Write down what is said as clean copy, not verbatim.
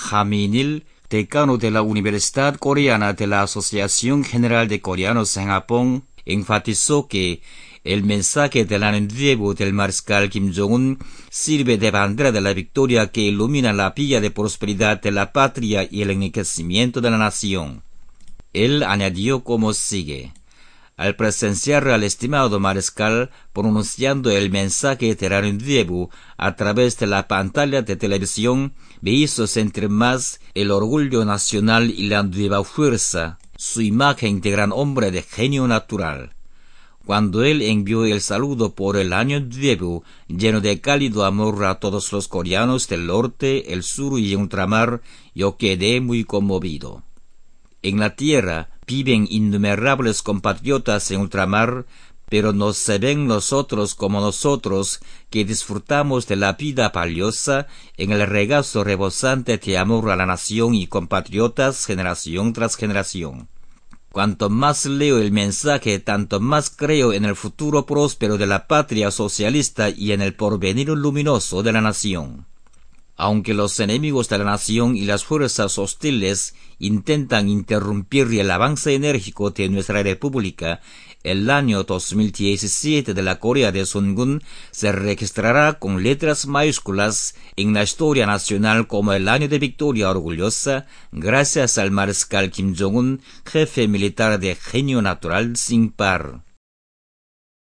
Jaminil, decano de la Universidad Coreana de la Asociación General de Coreanos en Japón, enfatizó que el mensaje del año nuevo del mariscal Kim Jong-un sirve de bandera de la victoria que ilumina la vía de prosperidad de la patria y el enriquecimiento de la nación. Él añadió como sigue: al presenciar al estimado mariscal pronunciando el mensaje del año nuevo a través de la pantalla de televisión, me hizo sentir más el orgullo nacional y la nueva fuerza, su imagen de gran hombre de genio natural. Cuando él envió el saludo por el año nuevo, lleno de cálido amor a todos los coreanos del norte, el sur y ultramar, yo quedé muy conmovido. En la tierra viven innumerables compatriotas en ultramar, pero no se ven nosotros como nosotros, que disfrutamos de la vida valiosa en el regazo rebosante de amor a la nación y compatriotas generación tras generación. Cuanto más leo el mensaje, tanto más creo en el futuro próspero de la patria socialista y en el porvenir luminoso de la nación. Aunque los enemigos de la nación y las fuerzas hostiles intentan interrumpir el avance enérgico de nuestra república, el año 2017 de la Corea de Sungun se registrará con letras mayúsculas en la historia nacional como el año de victoria orgullosa, gracias al mariscal Kim Jong-un, jefe militar de genio natural sin par.